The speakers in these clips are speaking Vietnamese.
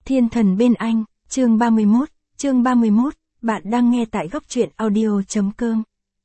Thiên thần bên anh, chương 31, bạn đang nghe tại góc truyện audio.com.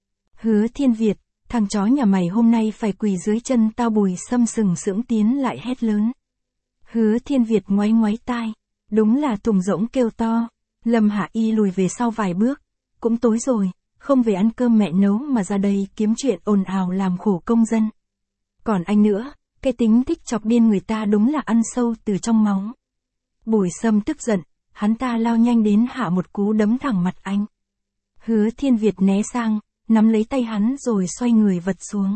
Hứa Thiên Việt, thằng chó nhà mày hôm nay phải quỳ dưới chân tao. Bùi Sâm sừng sững tiến lại hét lớn. Hứa Thiên Việt ngoáy ngoáy tai, đúng là thùng rỗng kêu to. Lâm Hạ Y lùi về sau vài bước, cũng tối rồi, không về ăn cơm mẹ nấu mà ra đây kiếm chuyện ồn ào làm khổ công dân. Còn anh nữa, cái tính thích chọc điên người ta đúng là ăn sâu từ trong máu. Bùi Sâm tức giận, hắn ta lao nhanh đến hạ một cú đấm thẳng mặt anh. Hứa Thiên Việt né sang, nắm lấy tay hắn rồi xoay người vật xuống.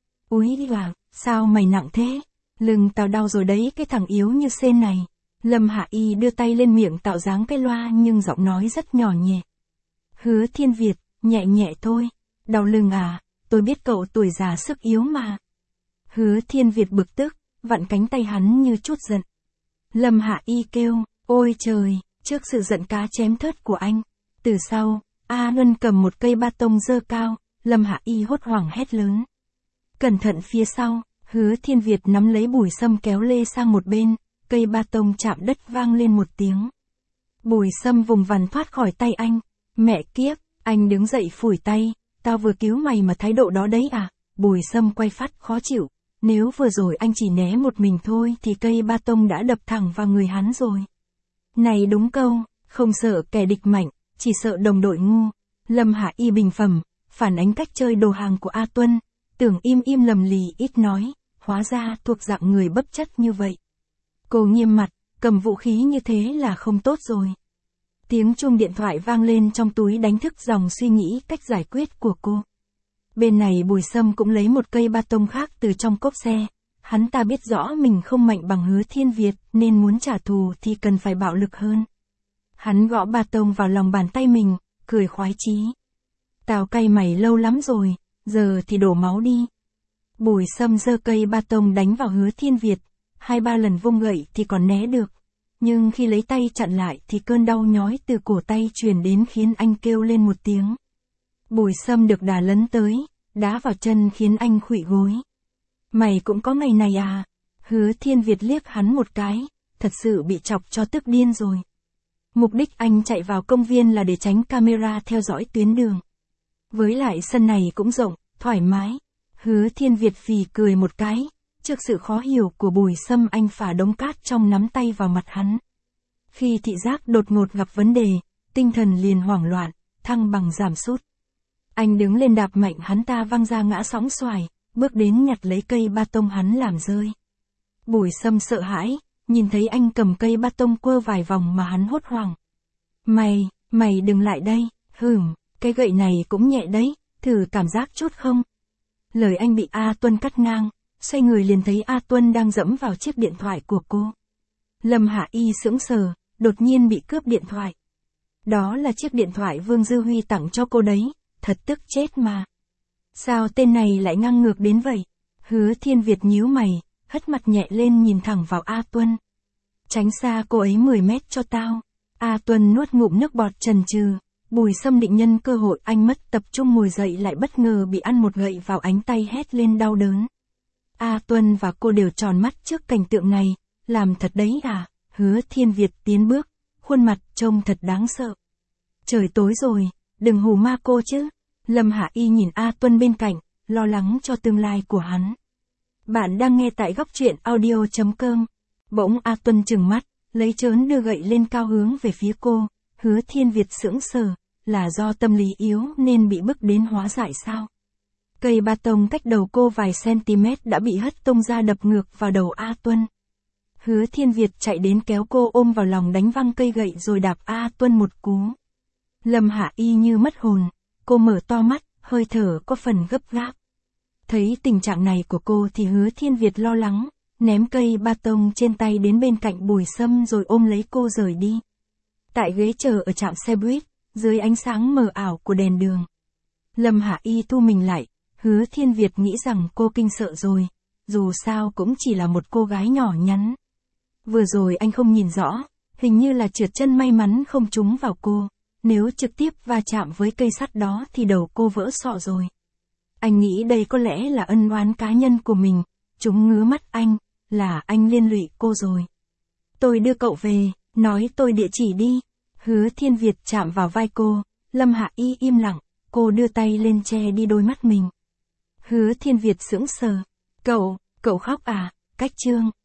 Úi là, sao mày nặng thế? Lưng tao đau rồi đấy, cái thằng yếu như sên này. Lâm Hạ Y đưa tay lên miệng tạo dáng cái loa nhưng giọng nói rất nhỏ nhẹ. Hứa Thiên Việt, nhẹ nhẹ thôi. Đau lưng à, tôi biết cậu tuổi già sức yếu mà. Hứa Thiên Việt bực tức, vặn cánh tay hắn như chút giận. Lâm Hạ Y kêu, ôi trời, trước sự giận cá chém thớt của anh. Từ sau, A Luân cầm một cây ba tông giơ cao, Lâm Hạ Y hốt hoảng hét lớn. Cẩn thận phía sau, Hứa Thiên Việt nắm lấy Bùi Sâm kéo lê sang một bên, cây ba tông chạm đất vang lên một tiếng. Bùi Sâm vùng vằng thoát khỏi tay anh. Mẹ kiếp, anh đứng dậy phủi tay, tao vừa cứu mày mà thái độ đó đấy à? Bùi Sâm quay phát khó chịu. Nếu vừa rồi anh chỉ né một mình thôi thì cây ba tông đã đập thẳng vào người hắn rồi. Này đúng câu, không sợ kẻ địch mạnh, chỉ sợ đồng đội ngu. Lâm Hạ Y bình phẩm, phản ánh cách chơi đồ hàng của A Tuân, tưởng im im lầm lì ít nói, hóa ra thuộc dạng người bấp chất như vậy. Cô nghiêm mặt, cầm vũ khí như thế là không tốt rồi. Tiếng chuông điện thoại vang lên trong túi đánh thức dòng suy nghĩ cách giải quyết của cô. Bên này Bùi Sâm cũng lấy một cây ba tông khác từ trong cốp xe. Hắn ta biết rõ mình không mạnh bằng Hứa Thiên Việt nên muốn trả thù thì cần phải bạo lực hơn. Hắn gõ ba tông vào lòng bàn tay mình, cười khoái chí. Tao cay mày lâu lắm rồi, giờ thì đổ máu đi. Bùi Sâm giơ cây ba tông đánh vào Hứa Thiên Việt, 2-3 lần vung gậy thì còn né được. Nhưng khi lấy tay chặn lại thì cơn đau nhói từ cổ tay truyền đến khiến anh kêu lên một tiếng. Bùi Sâm được đà lấn tới, đá vào chân khiến anh khuỵu gối. Mày cũng có ngày này à? Hứa Thiên Việt liếc hắn một cái, thật sự bị chọc cho tức điên rồi. Mục đích anh chạy vào công viên là để tránh camera theo dõi tuyến đường. Với lại sân này cũng rộng, thoải mái. Hứa Thiên Việt phì cười một cái, trước sự khó hiểu của Bùi Sâm anh phả đống cát trong nắm tay vào mặt hắn. Khi thị giác đột ngột gặp vấn đề, tinh thần liền hoảng loạn, thăng bằng giảm sút. Anh đứng lên đạp mạnh hắn ta văng ra ngã sóng xoài, bước đến nhặt lấy cây ba tông hắn làm rơi. Bùi Sâm sợ hãi, nhìn thấy anh cầm cây ba tông quơ vài vòng mà hắn hốt hoảng. Mày đừng lại đây, cái gậy này cũng nhẹ đấy, thử cảm giác chút không? Lời anh bị A Tuân cắt ngang, xoay người liền thấy A Tuân đang dẫm vào chiếc điện thoại của cô. Lâm Hạ Y sững sờ, đột nhiên bị cướp điện thoại. Đó là chiếc điện thoại Vương Dư Huy tặng cho cô đấy. Thật tức chết mà. Sao tên này lại ngang ngược đến vậy? Hứa Thiên Việt nhíu mày, hất mặt nhẹ lên nhìn thẳng vào A Tuân. Tránh xa cô ấy 10 mét cho tao. A Tuân nuốt ngụm nước bọt chần chừ. Bùi Sâm định nhân cơ hội anh mất tập trung ngồi dậy lại bất ngờ bị ăn một gậy vào ánh tay hét lên đau đớn. A Tuân và cô đều tròn mắt trước cảnh tượng này. Làm thật đấy à? Hứa Thiên Việt tiến bước, khuôn mặt trông thật đáng sợ. Trời tối rồi. Đừng hù ma cô chứ. Lâm Hạ Y nhìn A Tuân bên cạnh, lo lắng cho tương lai của hắn. Bạn đang nghe tại góc truyện audio.com. Bỗng A Tuân trừng mắt, lấy trớn đưa gậy lên cao hướng về phía cô. Hứa Thiên Việt sững sờ, là do tâm lý yếu nên bị bức đến hóa dại sao? Cây ba tông cách đầu cô vài cm đã bị hất tung ra đập ngược vào đầu A Tuân. Hứa Thiên Việt chạy đến kéo cô ôm vào lòng đánh văng cây gậy rồi đạp A Tuân một cú. Lâm Hạ Y như mất hồn, cô mở to mắt, hơi thở có phần gấp gáp. Thấy tình trạng này của cô thì Hứa Thiên Việt lo lắng, ném cây ba tông trên tay đến bên cạnh Bùi Sâm rồi ôm lấy cô rời đi. Tại ghế chờ ở trạm xe buýt, dưới ánh sáng mờ ảo của đèn đường. Lâm Hạ Y thu mình lại, Hứa Thiên Việt nghĩ rằng cô kinh sợ rồi, dù sao cũng chỉ là một cô gái nhỏ nhắn. Vừa rồi anh không nhìn rõ, hình như là trượt chân may mắn không trúng vào cô. Nếu trực tiếp va chạm với cây sắt đó thì đầu cô vỡ sọ rồi. Anh nghĩ đây có lẽ là ân oán cá nhân của mình, chúng ngứa mắt anh, là anh liên lụy cô rồi. Tôi đưa cậu về, Nói tôi địa chỉ đi. Hứa Thiên Việt chạm vào vai cô, Lâm Hạ Y im lặng, cô đưa tay lên che đi đôi mắt mình. Hứa Thiên Việt sững sờ. Cậu khóc à, Cách Trương.